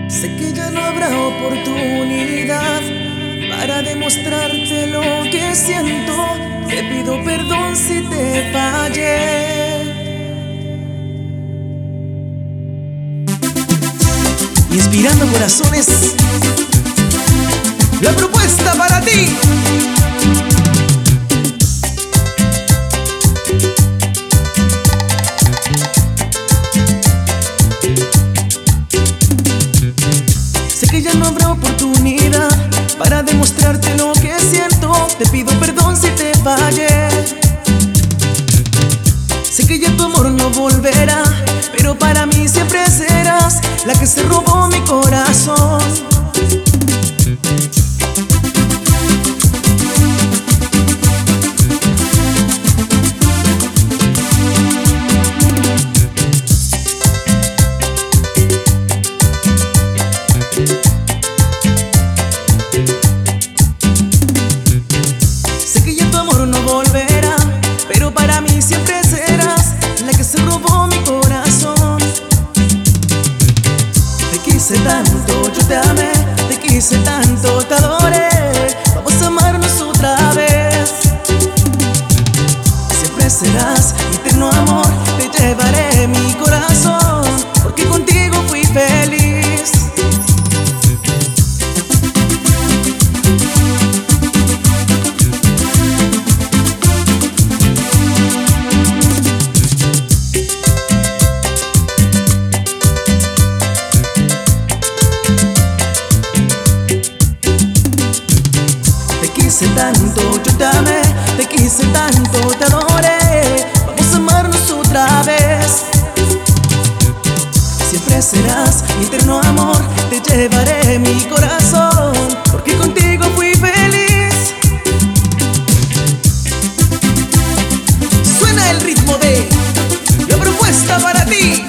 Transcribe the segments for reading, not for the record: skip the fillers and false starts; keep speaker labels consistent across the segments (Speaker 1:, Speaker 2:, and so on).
Speaker 1: Sé que ya no habrá oportunidad para demostrarte lo que siento. Te pido perdón si te fallé. Inspirando corazones, la propuesta para ti. Sé que ya no habrá oportunidad para demostrarte lo que siento. Te pido perdón si te fallé. Sé que ya tu amor no volverá, pero para mí siempre serás la que se robó mi corazón. Sé que ya tu amor no volverá, pero para mí siempre serás la que se robó mi corazón. Te quise tanto, yo te amé, te quise tanto, te adoré. Vamos a amarnos otra vez. Siempre serás mi eterno amor, te llevaré mi corazón, porque contigo fui feliz. Te quise tanto, yo te amé, te quise tanto, te adoré. Vamos a amarnos otra vez. Siempre serás mi eterno amor, te llevaré mi corazón, porque contigo fui feliz. Suena el ritmo de la propuesta para ti.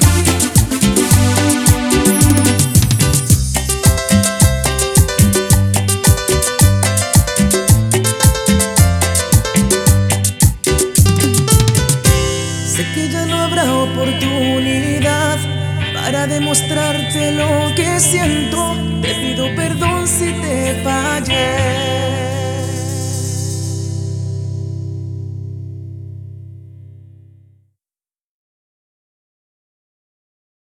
Speaker 1: Sé que ya no habrá oportunidad para demostrarte lo que siento. Te pido perdón si te fallé.